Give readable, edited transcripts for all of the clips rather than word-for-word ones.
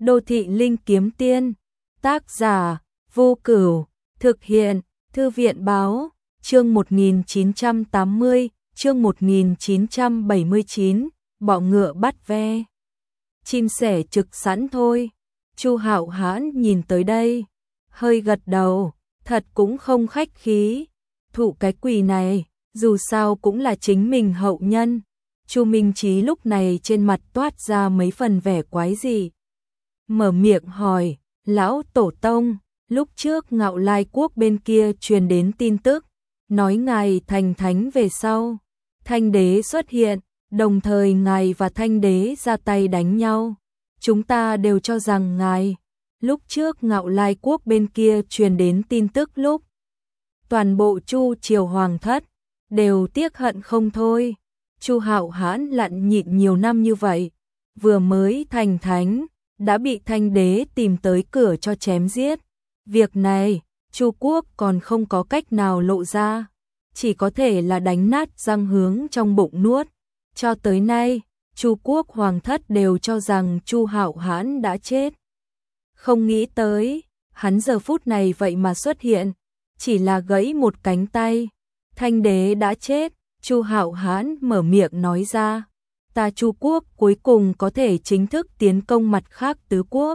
Đô thị linh kiếm tiên. Tác giả Vô Cửu. Thực hiện Thư viện báo. Chương 1980, chương 1979, bọ ngựa bắt ve. Chim sẻ trực sẵn thôi. Chu Hạo Hãn nhìn tới đây, hơi gật đầu, thật cũng không khách khí. Thụ cái quỳ này, dù sao cũng là chính mình hậu nhân. Chu Minh Chí lúc này trên mặt toát ra mấy phần vẻ quái dị. Mở miệng hỏi, lão tổ tông, lúc trước Ngạo Lai quốc bên kia truyền đến tin tức, nói ngài thành thánh về sau. Thanh đế xuất hiện, đồng thời ngài và thanh đế ra tay đánh nhau. Chúng ta đều cho rằng ngài, lúc trước Ngạo Lai quốc bên kia truyền đến tin tức lúc. Toàn bộ Chu triều hoàng thất, đều tiếc hận không thôi. Chu Hạo Hãn lặn nhịn nhiều năm như vậy, vừa mới thành thánh, đã bị thanh đế tìm tới cửa cho chém giết. Việc này, Chu quốc còn không có cách nào lộ ra, chỉ có thể là đánh nát răng hướng trong bụng nuốt. Cho tới nay, Chu quốc hoàng thất đều cho rằng Chu Hạo Hãn đã chết. Không nghĩ tới, hắn giờ phút này vậy mà xuất hiện, chỉ là gãy một cánh tay. Thanh đế đã chết, Chu Hạo Hãn mở miệng nói ra, ta Chu quốc cuối cùng có thể chính thức tiến công mặt khác tứ quốc.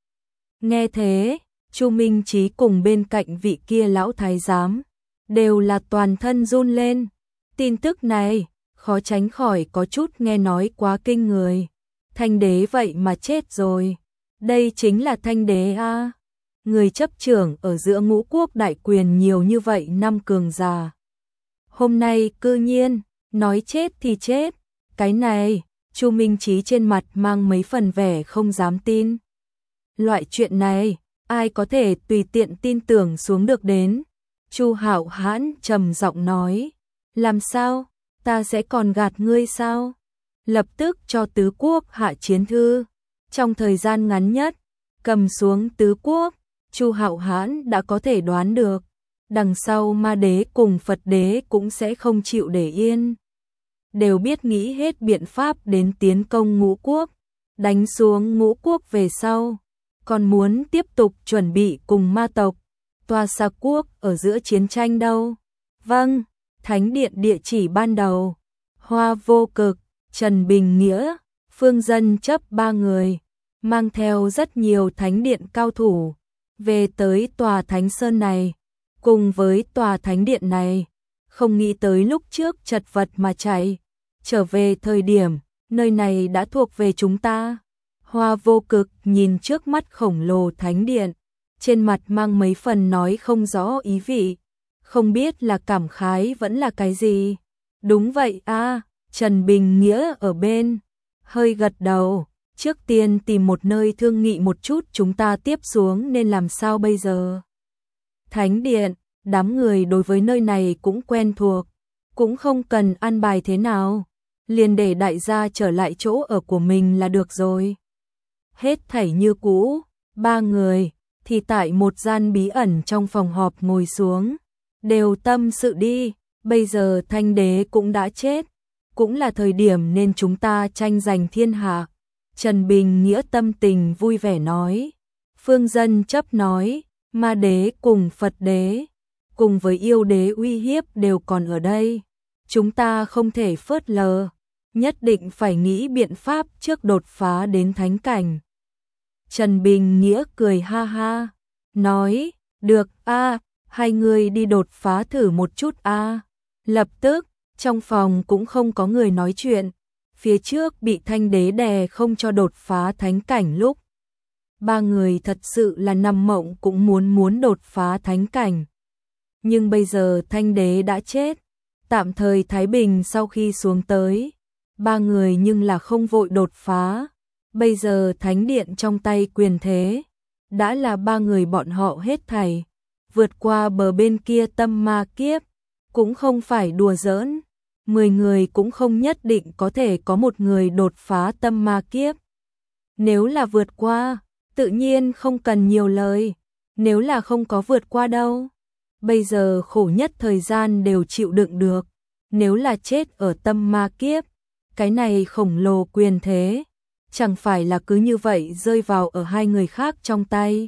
Nghe thế, Chu Minh Chí cùng bên cạnh vị kia lão thái giám, đều là toàn thân run lên. Tin tức này, khó tránh khỏi có chút nghe nói quá kinh người. Thanh đế vậy mà chết rồi. Đây chính là thanh đế a. Người chấp trưởng ở giữa ngũ quốc đại quyền nhiều như vậy năm cường già. Hôm nay cư nhiên, nói chết thì chết. Cái này, Chu Minh Chí trên mặt mang mấy phần vẻ không dám tin. Loại chuyện này, ai có thể tùy tiện tin tưởng xuống được đến. Chu Hạo Hãn trầm giọng nói, làm sao, ta sẽ còn gạt ngươi sao? Lập tức cho tứ quốc hạ chiến thư. Trong thời gian ngắn nhất, cầm xuống tứ quốc, Chu Hạo Hãn đã có thể đoán được, đằng sau Ma đế cùng Phật đế cũng sẽ không chịu để yên. Đều biết nghĩ hết biện pháp đến tiến công ngũ quốc, đánh xuống ngũ quốc về sau, còn muốn tiếp tục chuẩn bị cùng ma tộc, Toa Xa quốc ở giữa chiến tranh đâu. Vâng, thánh điện địa chỉ ban đầu, Hoa Vô Cực, Trần Bình Nghĩa, Phương Dân chấp 3 người, mang theo rất nhiều thánh điện cao thủ, về tới tòa thánh sơn này, cùng với tòa thánh điện này, không nghĩ tới lúc trước chật vật mà chạy, trở về thời điểm, nơi này đã thuộc về chúng ta. Hoa Vô Cực nhìn trước mắt khổng lồ thánh điện, trên mặt mang mấy phần nói không rõ ý vị, không biết là cảm khái vẫn là cái gì. Đúng vậy a, Trần Bình Nghĩa ở bên, hơi gật đầu, trước tiên tìm một nơi thương nghị một chút chúng ta tiếp xuống nên làm sao bây giờ. Thánh điện, đám người đối với nơi này cũng quen thuộc, cũng không cần an bài thế nào, liền để đại gia trở lại chỗ ở của mình là được rồi. Hết thảy như cũ, 3 người thì tại một gian bí ẩn trong phòng họp ngồi xuống, đều tâm sự đi, bây giờ thanh đế cũng đã chết, cũng là thời điểm nên chúng ta tranh giành thiên hạ. Trần Bình Nghĩa tâm tình vui vẻ nói. Phương Dân chấp nói, Ma đế cùng Phật đế, cùng với yêu đế uy hiếp đều còn ở đây. Chúng ta không thể phớt lờ, nhất định phải nghĩ biện pháp trước đột phá đến thánh cảnh. Trần Bình Nghĩa cười ha ha, nói, được a, hai người đi đột phá thử một chút a. Lập tức, trong phòng cũng không có người nói chuyện, phía trước bị thanh đế đè không cho đột phá thánh cảnh lúc. 3 người thật sự là nằm mộng cũng muốn đột phá thánh cảnh. Nhưng bây giờ thanh đế đã chết, tạm thời thái bình sau khi xuống tới, 3 người nhưng là không vội đột phá. Bây giờ thánh điện trong tay quyền thế, đã là 3 người bọn họ hết thảy, vượt qua bờ bên kia tâm ma kiếp, cũng không phải đùa giỡn, 10 người cũng không nhất định có thể có một người đột phá tâm ma kiếp. Nếu là vượt qua, tự nhiên không cần nhiều lời, nếu là không có vượt qua đâu. Bây giờ khổ nhất thời gian đều chịu đựng được, nếu là chết ở tâm ma kiếp, cái này khổng lồ quyền thế, chẳng phải là cứ như vậy rơi vào ở hai người khác trong tay.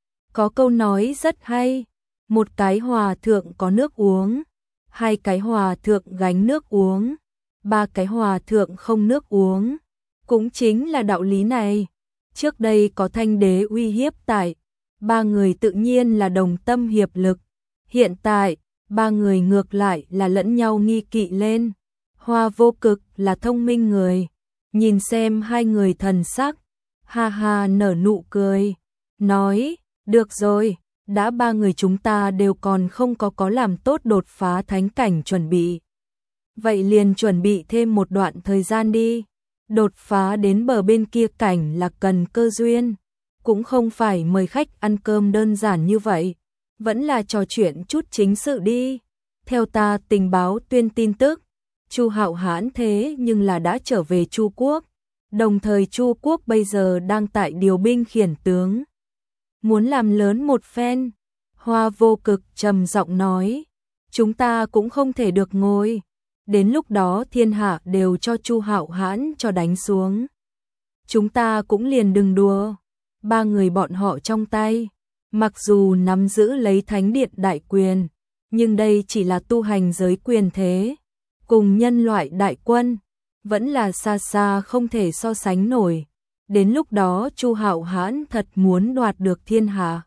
Có câu nói rất hay, một cái hòa thượng có nước uống, hai cái hòa thượng gánh nước uống, ba cái hòa thượng không nước uống. Cũng chính là đạo lý này. Trước đây có Thanh đế uy hiếp tại, ba người tự nhiên là đồng tâm hiệp lực. Hiện tại, ba người ngược lại là lẫn nhau nghi kỵ lên. Hoa Vô Cực là thông minh người, nhìn xem hai người thần sắc, ha ha nở nụ cười, nói, được rồi, đã ba người chúng ta đều còn không có làm tốt đột phá thánh cảnh chuẩn bị. Vậy liền chuẩn bị thêm một đoạn thời gian đi. Đột phá đến bờ bên kia cảnh là cần cơ duyên, cũng không phải mời khách ăn cơm đơn giản như vậy, vẫn là trò chuyện chút chính sự đi. Theo ta tình báo tuyên tin tức, Chu Hạo Hãn thế nhưng là đã trở về Chu quốc, đồng thời Chu quốc bây giờ đang tại điều binh khiển tướng, muốn làm lớn một phen. Hoa Vô Cực trầm giọng nói, chúng ta cũng không thể được ngồi. Đến lúc đó thiên hạ đều cho Chu Hạo Hãn cho đánh xuống. Chúng ta cũng liền đừng đùa. Ba người bọn họ trong tay, mặc dù nắm giữ lấy thánh điện đại quyền, nhưng đây chỉ là tu hành giới quyền thế. Cùng nhân loại đại quân, vẫn là xa xa không thể so sánh nổi. Đến lúc đó Chu Hạo Hãn thật muốn đoạt được thiên hạ.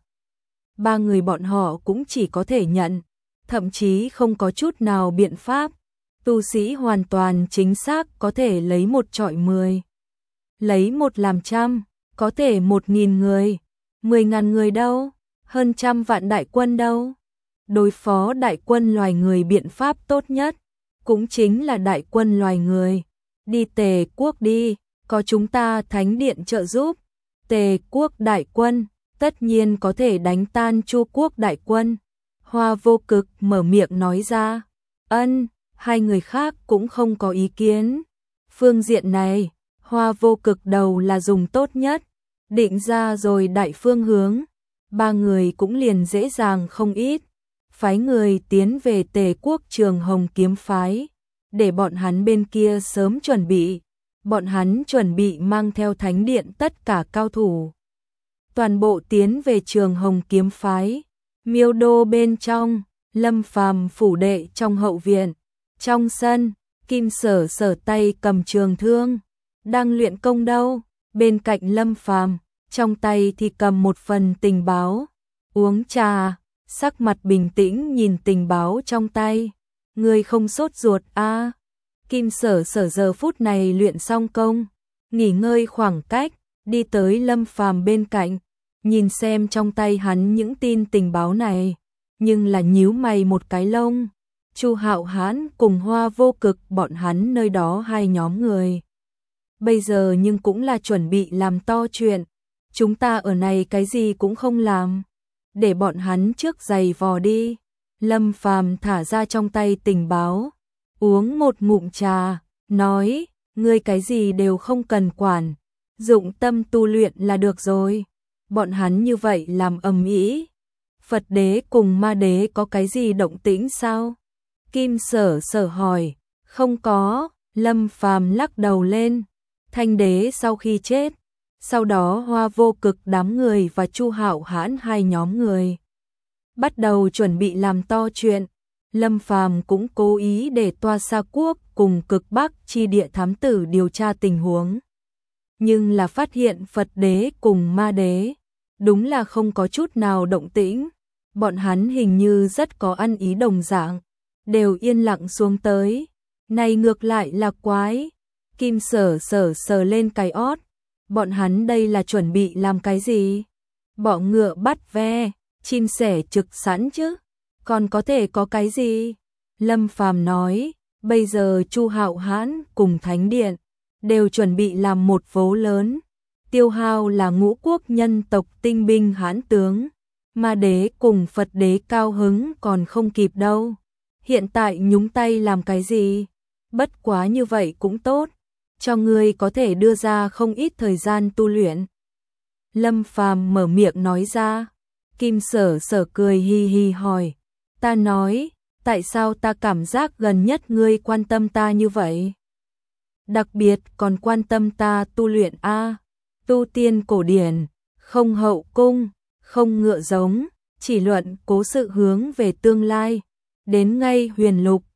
Ba người bọn họ cũng chỉ có thể nhận, thậm chí không có chút nào biện pháp. Tu sĩ hoàn toàn chính xác có thể lấy một trọi 10, lấy một làm trăm, có thể 1.000 người, 10.000 người đâu, hơn trăm vạn đại quân đâu. Đối phó đại quân loài người biện pháp tốt nhất, cũng chính là đại quân loài người. Đi Tề quốc đi, có chúng ta thánh điện trợ giúp, Tề quốc đại quân, tất nhiên có thể đánh tan Chu quốc đại quân. Hoa Vô Cực mở miệng nói ra, ân. Hai người khác cũng không có ý kiến. Phương diện này, Hoa Vô Cực đầu là dùng tốt nhất, định ra rồi đại phương hướng. Ba người cũng liền dễ dàng không ít. Phái người tiến về Tề quốc Trường Hồng kiếm phái, để bọn hắn bên kia sớm chuẩn bị. Bọn hắn chuẩn bị mang theo thánh điện tất cả cao thủ. Toàn bộ tiến về Trường Hồng kiếm phái. Miêu đô bên trong, Lâm Phàm phủ đệ trong hậu viện. Trong sân, Kim Sở Sở tay cầm trường thương, đang luyện công đâu. Bên cạnh Lâm Phàm, trong tay thì cầm một phần tình báo, uống trà, sắc mặt bình tĩnh nhìn tình báo trong tay. Người không sốt ruột a? Kim Sở Sở giờ phút này luyện xong công, nghỉ ngơi khoảng cách, đi tới Lâm Phàm bên cạnh, nhìn xem trong tay hắn những tin tình báo này, nhưng là nhíu mày một cái lông. Chu Hạo Hãn cùng Hoa Vô Cực bọn hắn nơi đó hai nhóm người. Bây giờ nhưng cũng là chuẩn bị làm to chuyện. Chúng ta ở này cái gì cũng không làm. Để bọn hắn trước giày vò đi. Lâm Phàm thả ra trong tay tình báo. Uống một ngụm trà. Nói, ngươi cái gì đều không cần quản. Dụng tâm tu luyện là được rồi. Bọn hắn như vậy làm ầm ĩ. Phật đế cùng ma đế có cái gì động tĩnh sao? Kim Sở Sở hỏi, không có. Lâm Phàm lắc đầu lên. Thanh đế sau khi chết, sau đó Hoa Vô Cực đám người và Chu Hạo Hãn hai nhóm người bắt đầu chuẩn bị làm to chuyện. Lâm Phàm cũng cố ý để Toa Sa Quốc cùng Cực Bắc chi địa thám tử điều tra tình huống. Nhưng là phát hiện Phật đế cùng ma đế đúng là không có chút nào động tĩnh. Bọn hắn hình như rất có ăn ý đồng dạng, đều yên lặng xuống tới. Này ngược lại là quái. Kim Sở Sở sờ lên cái ót. Bọn hắn đây là chuẩn bị làm cái gì? Bọ ngựa bắt ve, chim sẻ trực sẵn chứ. Còn có thể có cái gì? Lâm Phàm nói, bây giờ Chu Hạo Hãn cùng Thánh Điện đều chuẩn bị làm một vố lớn. Tiêu hao là ngũ quốc nhân tộc tinh binh hãn tướng. Ma đế cùng Phật đế cao hứng còn không kịp đâu. Hiện tại nhúng tay làm cái gì? Bất quá như vậy cũng tốt, cho ngươi có thể đưa ra không ít thời gian tu luyện. Lâm Phàm mở miệng nói ra. Kim Sở Sở cười hi hi hỏi, ta nói, tại sao ta cảm giác gần nhất ngươi quan tâm ta như vậy? đặc biệt còn quan tâm ta tu luyện a, tu tiên cổ điển, không hậu cung, không ngựa giống, chỉ luận cố sự hướng về tương lai. Đến ngay huyền lục,